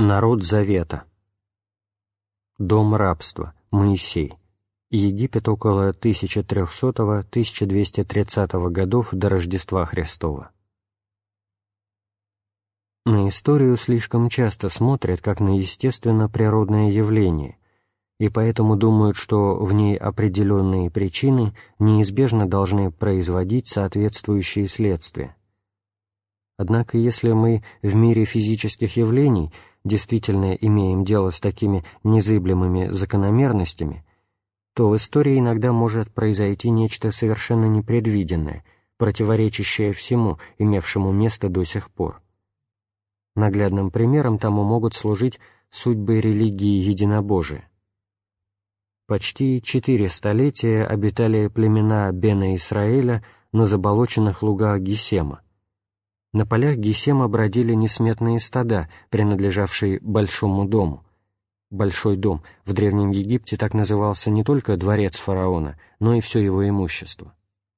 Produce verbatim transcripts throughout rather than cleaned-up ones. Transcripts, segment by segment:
Народ Завета. Дом рабства. Моисей. Египет около тысяча трехсотого — тысяча двести тридцатого годов до Рождества Христова. На историю слишком часто смотрят как на естественно-природное явление, и поэтому думают, что в ней определенные причины неизбежно должны производить соответствующие следствия. Однако если мы в мире физических явлений действительно имеем дело с такими незыблемыми закономерностями, то в истории иногда может произойти нечто совершенно непредвиденное, противоречащее всему, имевшему место до сих пор. Наглядным примером тому могут служить судьбы религии единобожия. Почти четыре столетия обитали племена Бена Исраэля на заболоченных лугах Гесема. На полях Гесема бродили несметные стада, принадлежавшие Большому дому. Большой дом в Древнем Египте так назывался не только дворец фараона, но и все его имущество.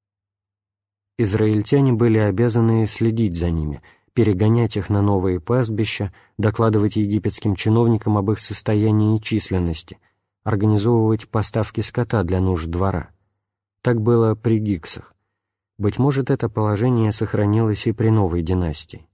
Израильтяне были обязаны следить за ними, перегонять их на новые пастбища, докладывать египетским чиновникам об их состоянии и численности, организовывать поставки скота для нужд двора. Так было при Гиксах. Быть может, это положение сохранилось и при новой династии.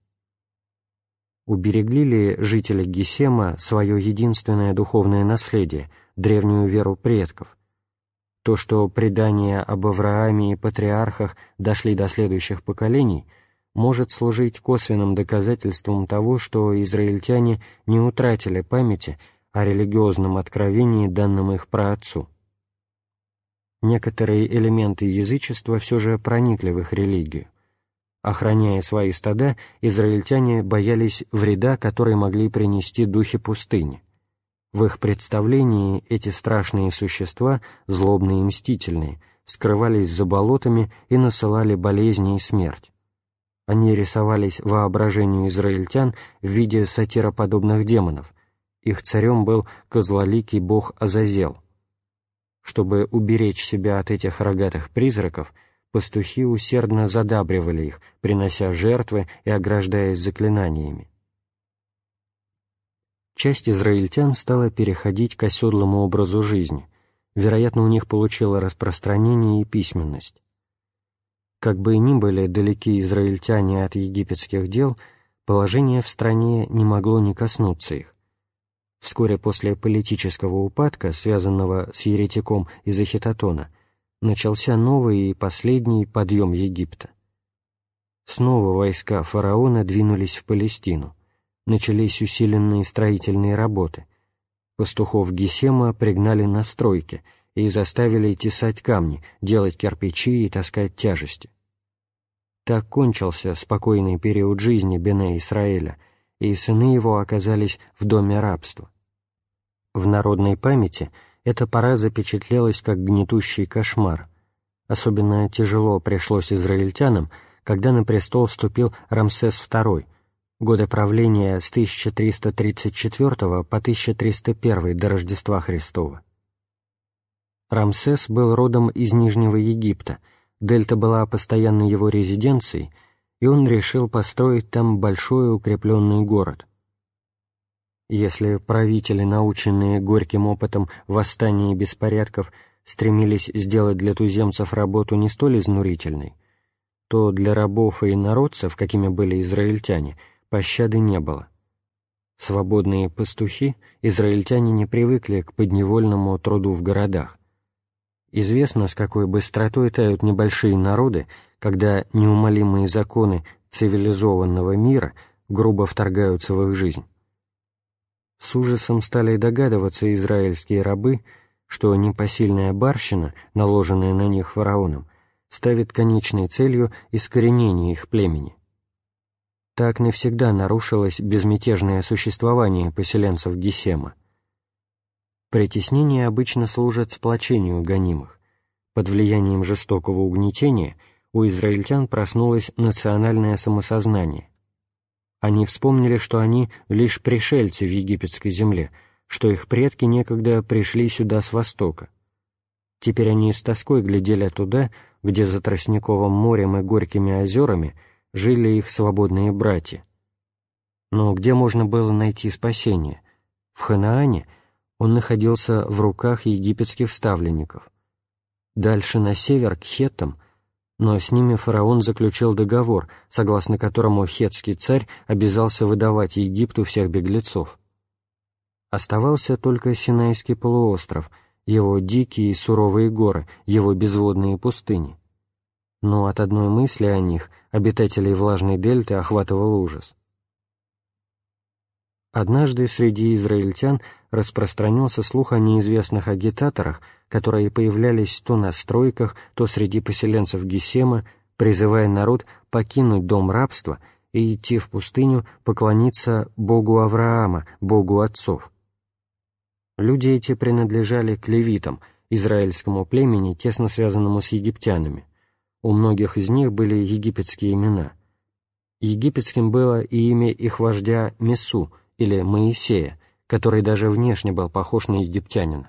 Уберегли ли жители Гесема свое единственное духовное наследие, древнюю веру предков? То, что предания об Аврааме и патриархах дошли до следующих поколений, может служить косвенным доказательством того, что израильтяне не утратили памяти о религиозном откровении, данном их праотцу. Некоторые элементы язычества все же проникли в их религию. Охраняя свои стада, израильтяне боялись вреда, который могли принести духи пустыни. В их представлении эти страшные существа, злобные и мстительные, скрывались за болотами и насылали болезни и смерть. Они рисовались воображению израильтян в виде сатироподобных демонов. Их царем был козлоликий бог Азазел. Чтобы уберечь себя от этих рогатых призраков, пастухи усердно задабривали их, принося жертвы и ограждаясь заклинаниями. Часть израильтян стала переходить к оседлому образу жизни. Вероятно, у них получила распространение и письменность. Как бы ни были далеки израильтяне от египетских дел, положение в стране не могло не коснуться их. Вскоре после политического упадка, связанного с еретиком из Эхетотона, начался новый и последний подъем Египта. Снова войска фараона двинулись в Палестину. Начались усиленные строительные работы. Пастухов Гесема пригнали на стройки и заставили тесать камни, делать кирпичи и таскать тяжести. Так кончился спокойный период жизни Бене Исраэля, и сыны его оказались в доме рабства. В народной памяти эта пора запечатлелась как гнетущий кошмар. Особенно тяжело пришлось израильтянам, когда на престол вступил Рамсес второй, годы правления с тысяча триста тридцать четвёртого по тысяча триста первый до Рождества Христова. Рамсес был родом из Нижнего Египта, Дельта была постоянной его резиденцией, и он решил построить там большой укрепленный город. Если правители, наученные горьким опытом восстаний и беспорядков, стремились сделать для туземцев работу не столь изнурительной, то для рабов и народцев, какими были израильтяне, пощады не было. Свободные пастухи, израильтяне не привыкли к подневольному труду в городах. Известно, с какой быстротой тают небольшие народы, когда неумолимые законы цивилизованного мира грубо вторгаются в их жизнь. С ужасом стали догадываться израильские рабы, что непосильная барщина, наложенная на них фараоном, ставит конечной целью искоренение их племени. Так навсегда нарушилось безмятежное существование поселенцев Гесема. Притеснения обычно служат сплочению гонимых. Под влиянием жестокого угнетения у израильтян проснулось национальное самосознание. Они вспомнили, что они лишь пришельцы в египетской земле, что их предки некогда пришли сюда с востока. Теперь они с тоской глядели туда, где за Тростниковым морем и горькими озерами жили их свободные братья. Но где можно было найти спасение? В Ханаане он находился в руках египетских ставленников. Дальше на север, к хеттам, но с ними фараон заключил договор, согласно которому хеттский царь обязался выдавать Египту всех беглецов. Оставался только Синайский полуостров, его дикие и суровые горы, его безводные пустыни. Но от одной мысли о них обитателей влажной дельты охватывал ужас. Однажды среди израильтян распространился слух о неизвестных агитаторах, которые появлялись то на стройках, то среди поселенцев Гесема, призывая народ покинуть дом рабства и идти в пустыню поклониться Богу Авраама, Богу отцов. Люди эти принадлежали к левитам, израильскому племени, тесно связанному с египтянами. У многих из них были египетские имена. Египетским было и имя их вождя Месу, или Моисея, который даже внешне был похож на египтянина.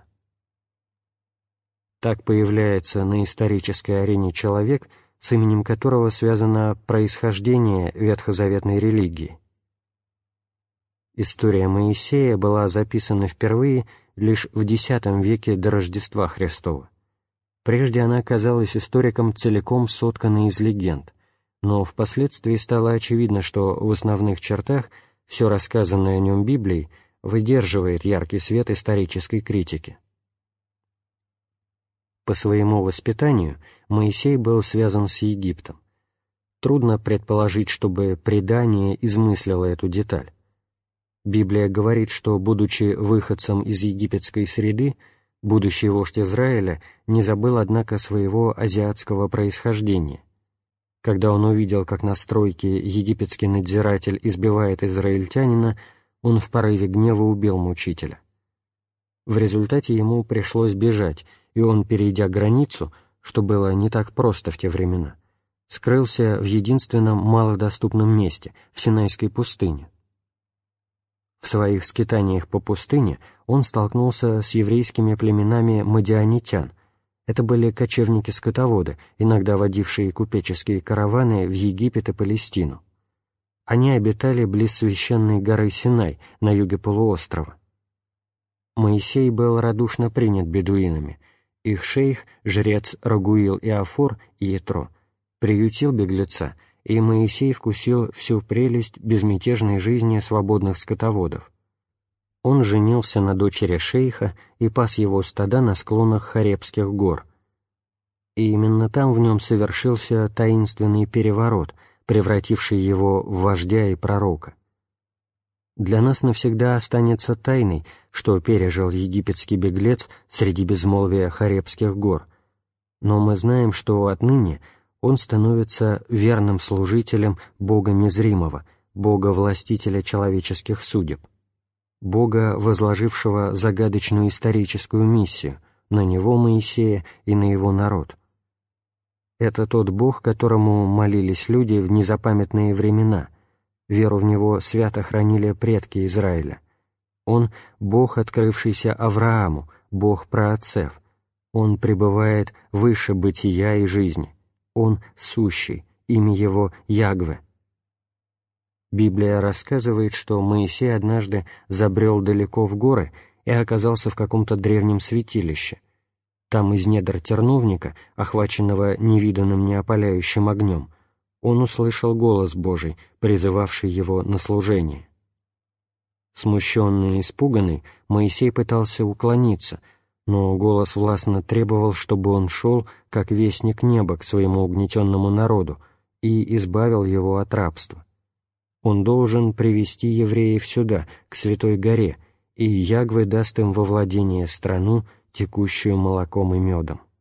Так появляется на исторической арене человек, с именем которого связано происхождение ветхозаветной религии. История Моисея была записана впервые лишь в десятом веке до Рождества Христова. Прежде она казалась историкам целиком сотканной из легенд, но впоследствии стало очевидно, что в основных чертах все рассказанное о нем Библией выдерживает яркий свет исторической критики. По своему воспитанию Моисей был связан с Египтом. Трудно предположить, чтобы предание измыслило эту деталь. Библия говорит, что, будучи выходцем из египетской среды, будущий вождь Израиля не забыл, однако, своего азиатского происхождения. Когда он увидел, как на стройке египетский надзиратель избивает израильтянина, он в порыве гнева убил мучителя. В результате ему пришлось бежать, и он, перейдя границу, что было не так просто в те времена, скрылся в единственном малодоступном месте, в Синайской пустыне. В своих скитаниях по пустыне он столкнулся с еврейскими племенами мадианитян. Это были кочевники-скотоводы, иногда водившие купеческие караваны в Египет и Палестину. Они обитали близ священной горы Синай на юге полуострова. Моисей был радушно принят бедуинами. Их шейх, жрец Рагуил Иофор и Ятро, приютил беглеца, и Моисей вкусил всю прелесть безмятежной жизни свободных скотоводов. Он женился на дочери шейха и пас его стада на склонах Хоребских гор. И именно там в нем совершился таинственный переворот, превративший его в вождя и пророка. Для нас навсегда останется тайной, что пережил египетский беглец среди безмолвия Хоребских гор, но мы знаем, что отныне он становится верным служителем Бога незримого, Бога-властителя человеческих судеб, Бога, возложившего загадочную историческую миссию на него, Моисея, и на его народ. Это тот Бог, которому молились люди в незапамятные времена, веру в Него свято хранили предки Израиля. Он — Бог, открывшийся Аврааму, Бог праотцев. Он пребывает выше бытия и жизни. Он — сущий, имя Его — Ягве. Библия рассказывает, что Моисей однажды забрел далеко в горы и оказался в каком-то древнем святилище. Там из недр терновника, охваченного невиданным неопаляющим огнем, он услышал голос Божий, призывавший его на служение. Смущенный и испуганный, Моисей пытался уклониться, но голос властно требовал, чтобы он шел, как вестник неба, к своему угнетенному народу и избавил его от рабства. Он должен привести евреев сюда, к Святой горе, и Ягве даст им во владение страну, текущую молоком и медом.